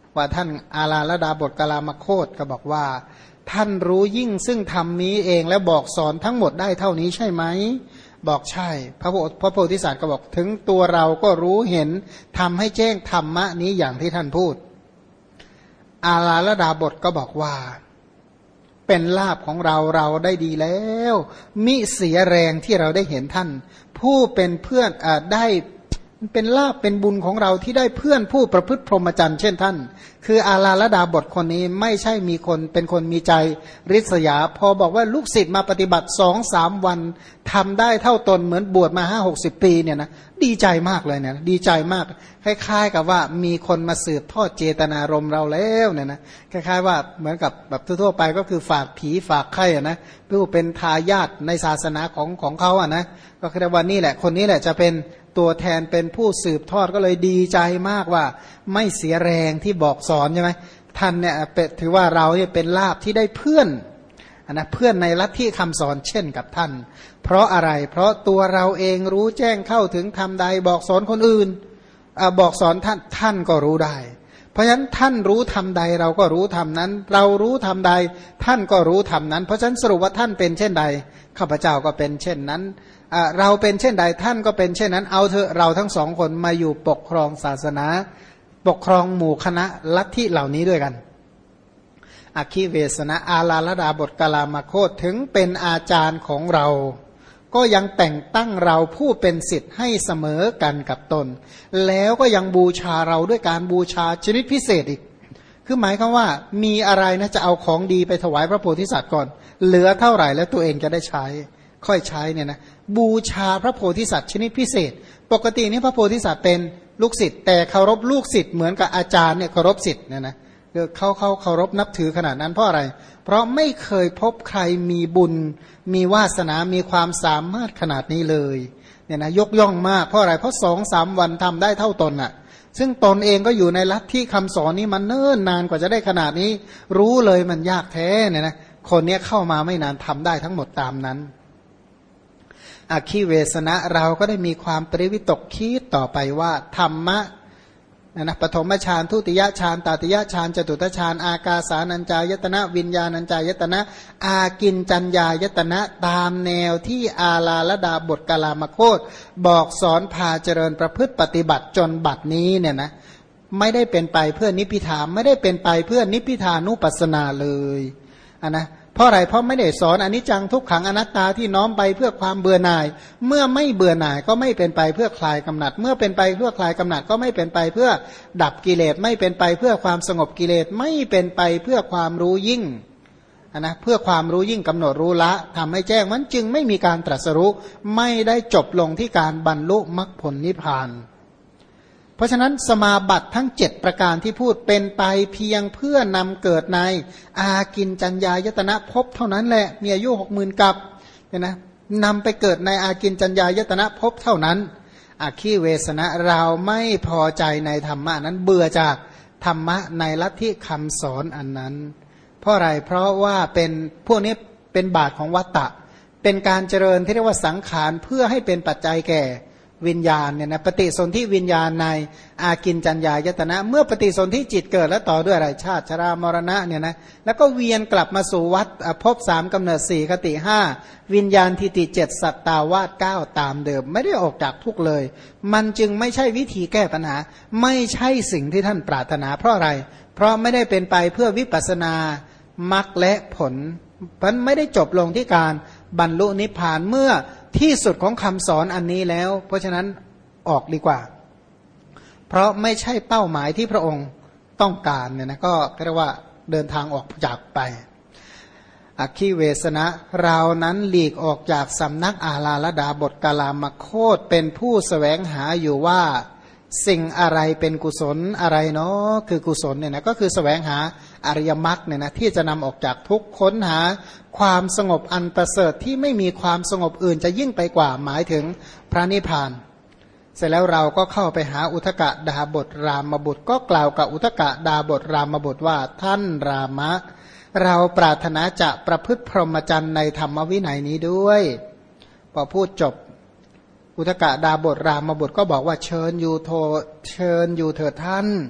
ว่าท่านอาลาลดาบทกาลามโคตก็บอกว่าท่านรู้ยิ่งซึ่งธรรมนี้เองแล้วบอกสอนทั้งหมดได้เท่านี้ใช่ไหมบอกใช่พระโพธิสัตว์ก็บอกถึงตัวเราก็รู้เห็นทำให้แจ้งธรรมะนี้อย่างที่ท่านพูดอาลาลดาบทก็บอกว่าเป็นลาภของเราได้ดีแล้วมิเสียแรงที่เราได้เห็นท่านผู้เป็นเพื่อนได้เป็นลาภเป็นบุญของเราที่ได้เพื่อนผู้ประพฤติพรหมจรรย์เช่นท่านคืออาลาลดาบทคนนี้ไม่ใช่มีคนเป็นคนมีใจริษยาพอบอกว่าลูกศิษย์มาปฏิบัติ 2-3 วันทำได้เท่าตนเหมือนบวชมา 50-60 ปีเนี่ยนะดีใจมากเลยเนี่ยดีใจมากคล้ายๆกับว่ามีคนมาสืบทอดเจตนารมณ์เราแล้วเนี่ยนะคล้ายๆว่าเหมือนกับแบบทั่วๆไปก็คือฝากผีฝากไข่นะผู้เป็นทายาทในศาสนาของเขาอ่ะนะก็คือว่านี่แหละคนนี้แหละจะเป็นตัวแทนเป็นผู้สืบทอดก็เลยดีใจมากว่าไม่เสียแรงที่บอกสอนใช่ไหมท่านเนี่ยถือว่าเราเนี่ยเป็นลาภที่ได้เพื่อนนะเพื่อนในลัทธิคำสอนเช่นกับท่านเพราะอะไรเพราะตัวเราเองรู้แจ้งเข้าถึงธรรมใดบอกสอนคนอื่นบอกสอนท่านก็รู้ได้เพราะฉะนั้นท่านรู้ธรรมใดเราก็รู้ธรรมนั้นเรารู้ธรรมใดท่านก็รู้ธรรมนั้นเพราะฉะนั้นสรุปว่าท่านเป็นเช่นใดข้าพเจ้าก็เป็นเช่นนั้นเราเป็นเช่นใดท่านก็เป็นเช่นนั้นเอาเถอะเราทั้งสองคนมาอยู่ปกครองศาสนาปกครองหมู่คณะลัทธิเหล่านี้ด้วยกันอคิเวสนะอาลาลดาบทกาลามโคตถึงเป็นอาจารย์ของเราก็ยังแต่งตั้งเราผู้เป็นศิษย์ให้เสมอกันกับตนแล้วก็ยังบูชาเราด้วยการบูชาชนิดพิเศษอีกคือหมายความว่ามีอะไรนะจะเอาของดีไปถวายพระโพธิสัตว์ก่อนเหลือเท่าไหร่แล้วตัวเองจะได้ใช้ค่อยใช้เนี่ยนะบูชาพระโพธิสัตว์ชนิดพิเศษปกตินี่พระโพธิสัตว์เป็นลูกศิษย์แต่เคารพลูกศิษย์เหมือนกับอาจารย์เนี่ยเคารพศิษย์เนี่ยนะเขาเคารพนับถือขนาดนั้นเพราะอะไรเพราะไม่เคยพบใครมีบุญมีวาสนามีความสามารถขนาดนี้เลยเนี่ยนะยกย่องมากเพราะอะไรเพราะ2-3 วันทำได้เท่าตนอ่ะซึ่งตนเองก็อยู่ในลัทธิคำสอนนี้มันเนิ่นนานกว่าจะได้ขนาดนี้รู้เลยมันยากแท้เนี่ยนะคนนี้เข้ามาไม่นานทำได้ทั้งหมดตามนั้นอคิเวสนะเราก็ได้มีความปริวิตกคิดต่อไปว่าธรรมะนะปฐมฌานทุติยฌานตติยฌานจตุตฌานอากาสานัญจายตนะวิญญาณัญจายตนะอากินจัญญายตนะตามแนวที่อาลาลดาบทกาลามโคตบอกสอนพาเจริญประพฤติปฏิบัติจนบัดนี้เนี่ยนะไม่ได้เป็นไปเพื่อนิพพิทาไม่ได้เป็นไปเพื่อนิพพิทานุปัสสนาเลยนะเพราะอะไรเพราะไม่ได้สอนอนิจจังทุกขังอนัตตาที่น้อมไปเพื่อความเบื่อหน่ายเมื่อไม่เบื่อหน่ายก็ไม่เป็นไปเพื่อคลายกำหนัดเมื่อเป็นไปเพื่อคลายกำหนัดก็ไม่เป็นไปเพื่อดับกิเลสไม่เป็นไปเพื่อความสงบกิเลสไม่เป็นไปเพื่อความรู้ยิ่งนะเพื่อความรู้ยิ่งกำหนดรู้ละทำให้แจ้งมันจึงไม่มีการตรัสรู้ไม่ได้จบลงที่การบรรลุมรรคผลนิพพานเพราะฉะนั้นสมาบัติทั้ง7ประการที่พูดเป็นไปเพียงเพื่อนำเกิดในอากินจัญญายตนะภพเท่านั้นแหละมีอายุ 60,000 กับเนี่ยนะนำไปเกิดในอากินจัญญายตนะภพเท่านั้นอคิเวสนะเราไม่พอใจในธรรมะนั้นเบื่อจากธรรมะในลัทธิคำสอนอันนั้นเพราะอะไรเพราะว่าเป็นพวกนี้เป็นบาทของวัตตะเป็นการเจริญที่เรียกว่าสังขารเพื่อให้เป็นปัจจัยแก่วิญญาณเนี่ยนะปฏิสนธิวิญญาณในอากินจัญญายตนะเมื่อปฏิสนธิจิตเกิดแล้วต่อด้วยอะไรชาติชรามรณะเนี่ยนะแล้วก็เวียนกลับมาสู่วัฏภพ3กำเนิด4คติ5วิญญาณทิฏฐิ7สัตตาวาส9ตามเดิมไม่ได้ออกจากทุกข์เลยมันจึงไม่ใช่วิธีแก้ปัญหาไม่ใช่สิ่งที่ท่านปรารถนาเพราะอะไรเพราะไม่ได้เป็นไปเพื่อวิปัสสนามรรคและผลมันไม่ได้จบลงที่การบรรลุนิพพานเมื่อที่สุดของคำสอนอันนี้แล้วเพราะฉะนั้นออกดีกว่าเพราะไม่ใช่เป้าหมายที่พระองค์ต้องการเนี่ยนะก็เรียกว่าเดินทางออกจากไปอคิเวสนะเรานั้นหลีกออกจากสำนักอาลาลดาบทกาลามโคตเป็นผู้แสวงหาอยู่ว่าสิ่งอะไรเป็นกุศลอะไรเนาะคือกุศลเนี่ยนะก็คือแสวงหาอริยมรรคเนี่ยนะที่จะนำออกจากทุกข์ค้นหาความสงบอันประเสริฐที่ไม่มีความสงบอื่นจะยิ่งไปกว่าหมายถึงพระนิพพานเสร็จแล้วเราก็เข้าไปหาอุทกดาบทรามบุตรก็กล่าวกับอุทกดาบทรามบุตรว่าท่านรามะเราปรารถนาจะประพฤติพรหมจรรย์ในธรรมวินัยนี้ด้วยพอพูดจบอุทกดาบทรามบุตรก็บอกว่าเชิญอยู่เถิดท่าน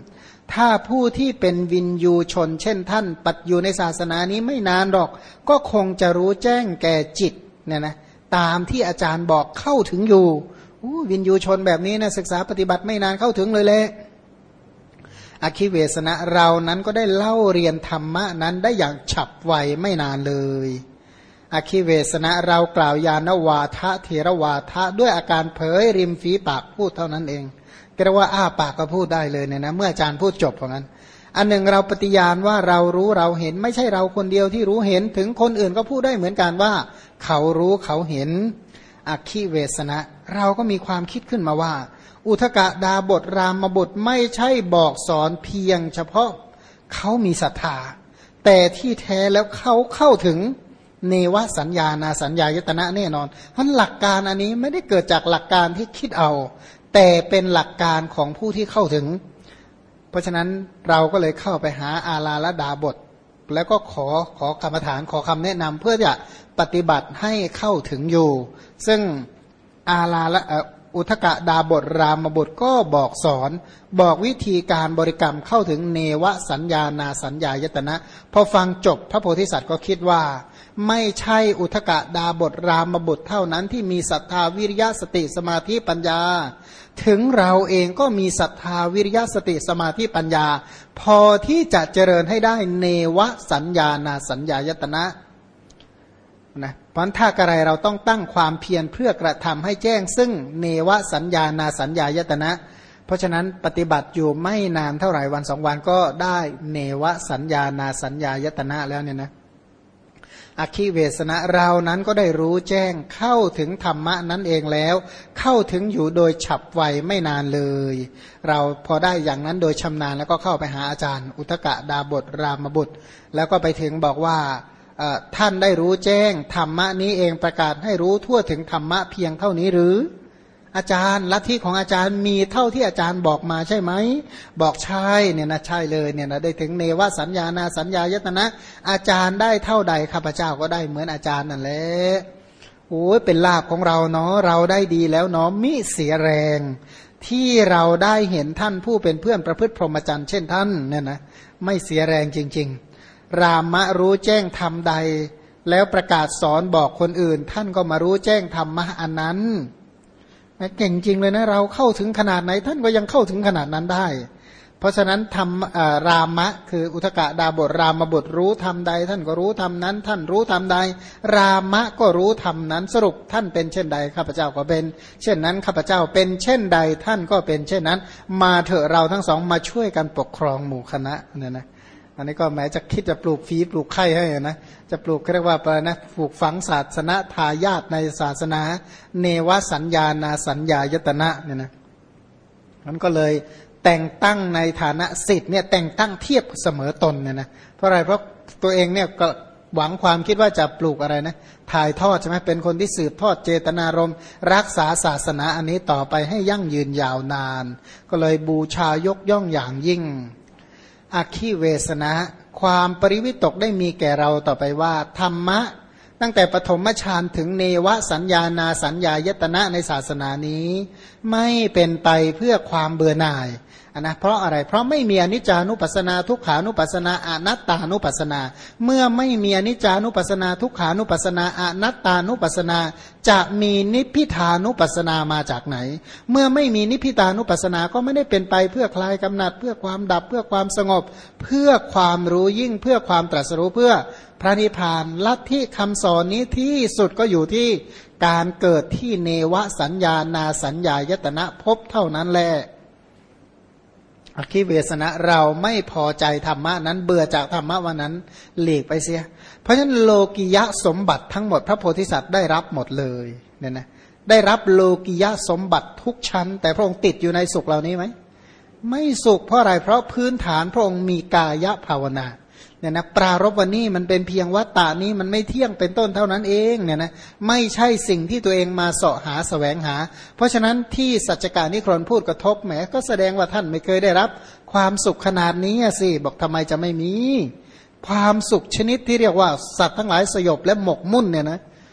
ถ้าผู้ที่เป็นวินยูชนเช่นท่านปัจอยู่ในศาสนานี้ไม่นานหรอกก็คงจะรู้แจ้งแก่จิตเนี่ยนะตามที่อาจารย์บอกเข้าถึงอยู่วินยูชนแบบนี้นะศึกษาปฏิบัติไม่นานเข้าถึงเลยแหละอคิเวสนะเรานั้นก็ได้เล่าเรียนธรรมะนั้นได้อย่างฉับไวไม่นานเลยอคิเวสนะเรากล่าวยานวาทะเทรวาทะด้วยอาการเผยริมฝีปากพูดเท่านั้นเองก็เรียกว่าอ้าปากก็พูดได้เลยเนี่ยนะเมื่ออาจารย์พูดจบเพราะงั้นอันหนึ่งเราปฏิญาณว่าเรารู้เราเห็นไม่ใช่เราคนเดียวที่รู้เห็นถึงคนอื่นก็พูดได้เหมือนกันว่าเขารู้เขาเห็นอคิเวสนะเราก็มีความคิดขึ้นมาว่าอุทกดาบทรามบทไม่ใช่บอกสอนเพียงเฉพาะเขามีศรัทธาแต่ที่แท้แล้วเขาเข้าถึงเนวสัญญานาสัญญายตนะแน่นอนเพราะหลักการอันนี้ไม่ได้เกิดจากหลักการที่คิดเอาแต่เป็นหลักการของผู้ที่เข้าถึงเพราะฉะนั้นเราก็เลยเข้าไปหาอาลาลดาบทแล้วก็ขอกรรมฐานขอคำแนะนำเพื่อจะปฏิบัติให้เข้าถึงอยู่ซึ่งอาลาละอุทกดาบทรามบทก็บอกสอนบอกวิธีการบริกรรมเข้าถึงเนวสัญญานาสัญญายตนะพอฟังจบพระโพธิสัตว์ก็คิดว่าไม่ใช่อุทกดาบทรามบทเท่านั้นที่มีศรัทธาวิริยะสติสมาธิปัญญาถึงเราเองก็มีศรัทธาวิริยะสติสมาธิปัญญาพอที่จะเจริญให้ได้เนวสัญญานาสัญญายตนะนะเพราะถ้ากระไรเราต้องตั้งความเพียรเพื่อกระทำให้แจ้งซึ่งเนวสัญญานาสัญญายตนะเพราะฉะนั้นปฏิบัติอยู่ไม่นานเท่าไหร่วันสองวันก็ได้เนวสัญญานาสัญญายตนะแล้วเนี่ยนะอคิเวสนะเรานั้นก็ได้รู้แจ้งเข้าถึงธรรมะนั้นเองแล้วเข้าถึงอยู่โดยฉับไวไม่นานเลยเราพอได้อย่างนั้นโดยชำนาญแล้วก็เข้าไปหาอาจารย์อุทกดาบทรามบุตรแล้วก็ไปถึงบอกว่าท่านได้รู้แจ้งธรรมะนี้เองประกาศให้รู้ทั่วถึงธรรมะเพียงเท่านี้หรืออาจารย์ลัทธิของอาจารย์มีเท่าที่อาจารย์บอกมาใช่ไหมบอกใช่เนี่ยนะใช่เลยเนี่ยนะได้ถึงเนวสัญญานาสัญญายตนะอาจารย์ได้เท่าใดข้าพเจ้าก็ได้เหมือนอาจารย์นั่นแหละโอ้ยเป็นลาภของเราเนาะเราได้ดีแล้วเนาะมิเสียแรงที่เราได้เห็นท่านผู้เป็นเพื่อนประพฤติพรหมจรรย์เช่นท่านเนี่ยนะไม่เสียแรงจริงๆรามะรู้แจ้งธรรมใดแล้วประกาศสอนบอกคนอื่นท่านก็มารู้แจ้งธรรมะอันนั้นเก่งจริงเลยนะเราเข้าถึงขนาดไหนท่านก็ยังเข้าถึงขนาดนั้นได้เพราะฉะนั้นธรรมรามะคืออุทกดาบทรามบทรู้ธรรมใดท่านก็รู้ธรรมนั้นท่านรู้ธรรมใดรามะก็รู้ธรรมนั้นสรุปท่านเป็นเช่นใดข้าพเจ้าก็เป็นเช่นนั้นข้าพเจ้าเป็นเช่นใดท่านก็เป็นเช่นนั้นมาเถอะเราทั้งสองมาช่วยกันปกครองหมู่คณะเนี่ยนะอันนี้ก็แม้จะคิดจะปลูกฝีปลูกไข่ให้นะจะปลูกเรียกว่าอะไรนะปลูกฝังศาสนาทายาทในศาสนาเนวสัญญานาสัญญายตนะเนี่ยนะมันก็เลยแต่งตั้งในฐานะศิษย์เนี่ยแต่งตั้งเทียบเสมอตนเนี่ยนะเพราะอะไรเพราะตัวเองเนี่ยก็หวังความคิดว่าจะปลูกอะไรนะถ่ายทอดใช่ไหมเป็นคนที่สืบทอดเจตนารมณ์รักษาศาสนาอันนี้ต่อไปให้ยั่งยืนยาวนานก็เลยบูชายกย่องอย่างยิ่งอคิเวสนะความปริวิตกได้มีแก่เราต่อไปว่าธรรมะตั้งแต่ปฐมฌานถึงเนวสัญญานาสัญญายตนะในศาสนานี้ไม่เป็นไปเพื่อความเบื่อหน่ายนะเพราะอะไรเพราะไม่มีอนิจจานุปัสสนาทุกขานุปัสสนาอนัตตานุปัสสนาเมื่อไม่มีอนิจจานุปัสสนาทุกขานุปัสสนาอนัตตานุปัสสนาจะมีนิพพิทานุปัสสนามาจากไหนเมื่อไม่มีนิพพิทานุปัสสนาก็ไม่ได้เป็นไปเพื่อคลายกำหนัดเพื่อความดับเพื่อความสงบเพื่อความรู้ยิ่งเพื่อความตรัสรู้เพื่อพระนิพพานลัทธิคำสอนนี้ที่สุดก็อยู่ที่การเกิดที่เนวสัญญานาสัญญายตนะภพเท่านั้นแหละอคิเวสนะเราไม่พอใจธรรมะนั้นเบื่อจากธรรมะวันนั้นหลีกไปเสียเพราะฉะนั้นโลกิยะสมบัติทั้งหมดพระโพธิสัตว์ได้รับหมดเลยเนี่ยนะได้รับโลกิยะสมบัติทุกชั้นแต่พระองค์ติดอยู่ในสุขเหล่านี้ไหมไม่สุขเพราะอะไรเพราะพื้นฐานพระองค์มีกายภาวนาเนี่ยนะปรารภวันนี้มันเป็นเพียงวัตตานี้มันไม่เที่ยงเป็นต้นเท่านั้นเองเนี่ยนะไม่ใช่สิ่งที่ตัวเองมาเสาะหาแสวงหาเพราะฉะนั้นที่สัจจการนิครนพูดกระทบแหมก็แสดงว่าท่านไม่เคยได้รับความสุขขนาดนี้สิบอกทำไมจะไม่มีความสุขชนิดที่เรียกว่าสัตว์ทั้งหลายสยบและหมกมุ่นเนี่ยนะ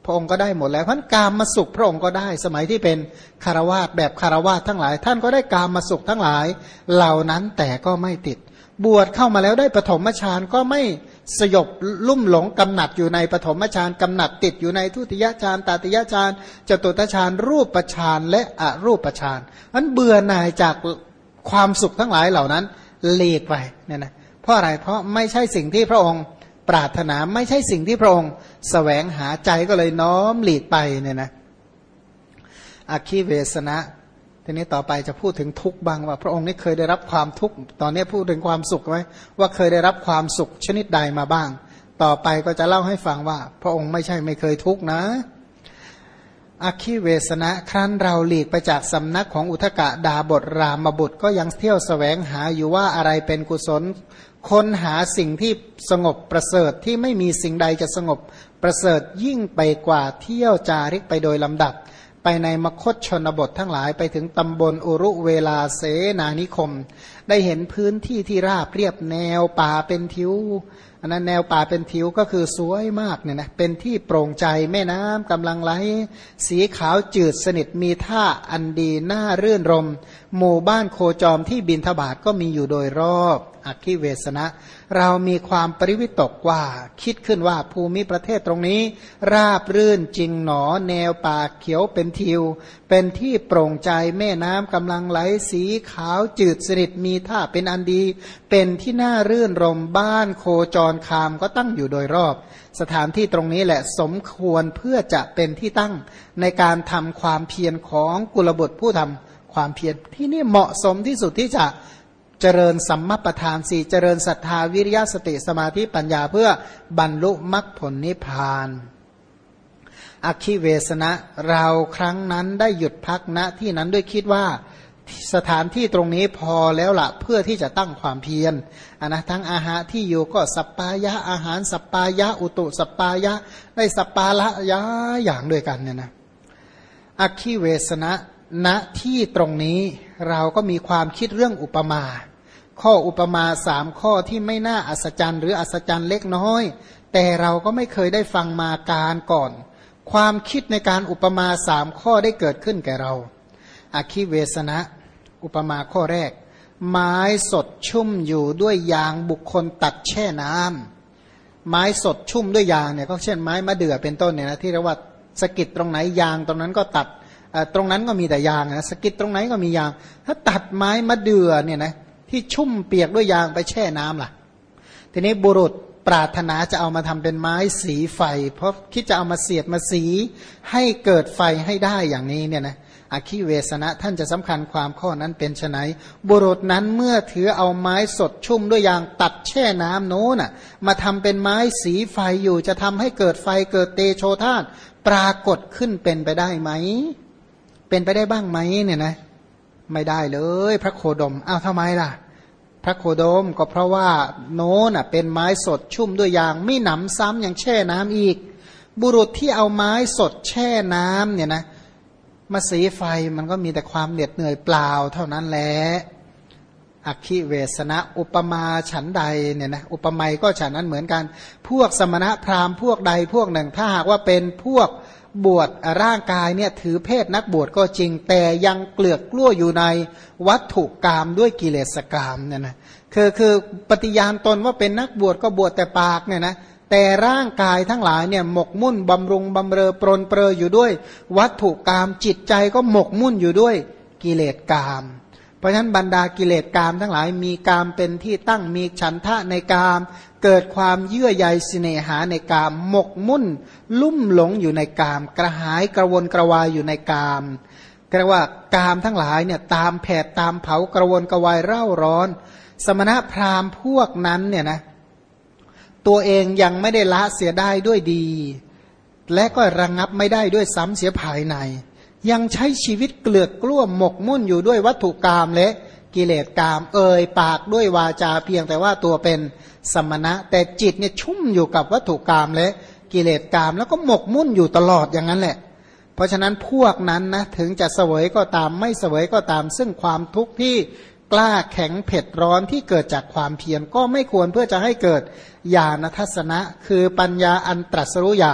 พระองค์ก็ได้หมดแล้วเพราะกามมาสุขพระองค์ก็ได้สมัยที่เป็นคฤหัสถ์แบบคฤหัสถ์ทั้งหลายท่านก็ได้กามมาสุขทั้งหลายเหล่านั้นแต่ก็ไม่ติดบวชเข้ามาแล้วได้ปฐมฌานก็ไม่สยบลุ่มหลงกำหนัดอยู่ในปฐมฌานกำหนัดติดอยู่ในทุติยฌานตติยฌานจตุตฌานรูปฌานและอรูปฌานนั้นเบื่อหน่ายจากความสุขทั้งหลายเหล่านั้นหลีกไปเนี่ยนะเพราะอะไรเพราะไม่ใช่สิ่งที่พระองค์ปรารถนาไม่ใช่สิ่งที่พระองค์แสวงหาใจก็เลยน้อมหลีกไปเนี่ยนะอคิเวสนะทีนี้ต่อไปจะพูดถึงทุกข์บ้างว่าพระองค์นี่เคยได้รับความทุกข์ตอนนี้พูดถึงความสุขไหมว่าเคยได้รับความสุขชนิดใดมาบ้างต่อไปก็จะเล่าให้ฟังว่าพระองค์ไม่ใช่ไม่เคยทุกข์นะอคิเวสนะครั้นเราหลีกไปจากสำนักของอุทกดาบทรามบุตรก็ยังเที่ยวแสวงหาอยู่ว่าอะไรเป็นกุศลค้นหาสิ่งที่สงบประเสริฐที่ไม่มีสิ่งใดจะสงบประเสริฐยิ่งไปกว่าเที่ยวจาริกไปโดยลำดับไปในมคธชนบททั้งหลายไปถึงตำบลอุรุเวลาเสนานิคมได้เห็นพื้นที่ที่ราบเรียบแนวป่าเป็นทิวอันนั้นแนวป่าเป็นทิวก็คือสวยมากเนี่ยนะเป็นที่โปร่งใจแม่น้ำกำลังไหลสีขาวจืดสนิทมีท่าอันดีน่ารื่นรมหมู่บ้านโคจรที่บิณฑบาตก็มีอยู่โดยรอบอคิเวสนะเรามีความปริวิตกว่าคิดขึ้นว่าภูมิประเทศตรงนี้ราบรื่นจริงหนอแนวป่าเขียวเป็นทิวเป็นที่โปร่งใจแม่น้ำกำลังไหลสีขาวจืดสนิทมีท่าเป็นอันดีเป็นที่น่ารื่นรมบ้านโคจรคามก็ตั้งอยู่โดยรอบสถานที่ตรงนี้แหละสมควรเพื่อจะเป็นที่ตั้งในการทำความเพียรของกุลบุตรผู้ทำความเพียรที่นี่เหมาะสมที่สุดที่จะเจริญสัมมาประธานสี่เจริญศรัทธาวิริยะสติสมาธิปัญญาเพื่อบรรลุมรรคผลนิพพานอคิเวสนะเราครั้งนั้นได้หยุดพักณที่นั้นด้วยคิดว่าสถานที่ตรงนี้พอแล้วละเพื่อที่จะตั้งความเพียรนะทั้งอาหารที่อยู่ก็สัปปายะอาหารสัปปายะอุตุสัปปายะได้สัปปาละยะอย่างด้วยกันเนี่ยนะอคิเวสนะณที่ตรงนี้เราก็มีความคิดเรื่องอุปมาข้ออุปมาสามข้อที่ไม่น่าอัศจรรย์หรืออัศจรรย์เล็กน้อยแต่เราก็ไม่เคยได้ฟังมาการก่อนความคิดในการอุปมาสามข้อได้เกิดขึ้นแก่เราอคิเวสนะอุปมาข้อแรกไม้สดชุ่มอยู่ด้วยยางบุคคลตัดแช่น้ำไม้สดชุ่มด้วยยางเนี่ยก็เช่นไม้มะเดื่อเป็นต้นเนี่ยนะที่เรียกว่าสกิดตรงไหนยางตรงนั้นก็ตัดตรงนั้นก็มีแต่ยางนะสกิดตรงไหนก็มียางถ้าตัดไม้มะเดื่อเนี่ยนะที่ชุ่มเปียกด้วยยางไปแช่น้ำล่ะทีนี้บุรุษปรารถนาจะเอามาทำเป็นไม้สีไฟเพราะคิดจะเอามาเสียดมาสีให้เกิดไฟให้ได้อย่างนี้เนี่ยนะอคิเวสนะท่านจะสำคัญความข้อนั้นเป็นไฉนบุรุษนั้นเมื่อถือเอาไม้สดชุ่มด้วยยางตัดแช่น้ำโน้นน่ะมาทำเป็นไม้สีไฟอยู่จะทำให้เกิดไฟเกิดเตโชธาตุปรากฏขึ้นเป็นไปได้ไหมเป็นไปได้บ้างไหมเนี่ยนะไม่ได้เลยพระโคดมอ้าวทำไมล่ะพระโคดมก็เพราะว่าโน้นน่ะเป็นไม้สดชุ่มด้วยยางไม่หนำซ้ำยังแช่น้ำอีกบุรุษที่เอาไม้สดแช่น้ำเนี่ยนะมาสีไฟมันก็มีแต่ความเหน็ดเหนื่อยเปล่าเท่านั้นแหละอคิเวสนะอุปมาฉันใดเนี่ยนะอุปไมยก็ฉันนั้นเหมือนกันพวกสมณะพราหมณ์พวกใดพวกหนึ่งถ้าหากว่าเป็นพวกบวชร่างกายเนี่ยถือเพศนักบวชก็จริงแต่ยังเกลือกกลั้วอยู่ในวัตถุกรรมด้วยกิเลสกรรมเนี่ยนะคือปฏิญาณตนว่าเป็นนักบวชก็บวชแต่ปากเนี่ยนะแต่ร่างกายทั้งหลายเนี่ยหมกมุ่นบำรุงบำเรอปรนเปรออยู่ด้วยวัตถุกรรมจิตใจก็หมกมุ่นอยู่ด้วยกิเลสกรรมเพราะฉะนั้นบรรดากิเลสกรรมทั้งหลายมีกรรมเป็นที่ตั้งมีฉันทะในกรรมเกิดความเยื่อใยสิเนหาในกรรมหมกมุ่นลุ่มหลงอยู่ในกรรมกระหายกระวนกระวายอยู่ในกรรมเรียกว่ากรรมทั้งหลายเนี่ยตามแผดตามเผากระวนกระวายเร่าร้อนสมณพราหมณ์พวกนั้นเนี่ยนะตัวเองยังไม่ได้ละเสียได้ด้วยดีและก็ระงับไม่ได้ด้วยซ้ำเสียภายในยังใช้ชีวิตเกลือกกลั้วหมกมุ่นอยู่ด้วยวัตถุกรรมและกิเลสกรรมเอ่ยปากด้วยวาจาเพียงแต่ว่าตัวเป็นสมณะแต่จิตเนี่ยชุ่มอยู่กับวัตถุกรรมและกิเลสกรรมแล้วก็หมกมุ่นอยู่ตลอดอย่างนั้นแหละเพราะฉะนั้นพวกนั้นนะถึงจะเสวยก็ตามไม่เสวยก็ตามซึ่งความทุกข์ที่กล้าแข็งเผ็ดร้อนที่เกิดจากความเพียรก็ไม่ควรเพื่อจะให้เกิดญาณทัศนะคือปัญญาอันตรัสรู้อย่าง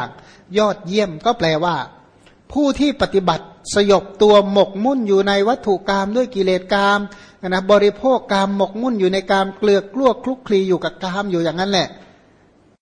ยอดเยี่ยมก็แปลว่าผู้ที่ปฏิบัติสยบตัวหมกมุ่นอยู่ในวัตถุกรรมด้วยกิเลสกรรมนะบริโภคกรรมหมกมุ่นอยู่ในกรรมเกลือกกลั้วคลุกคลีอยู่กับกรรมอยู่อย่างนั้นแหละ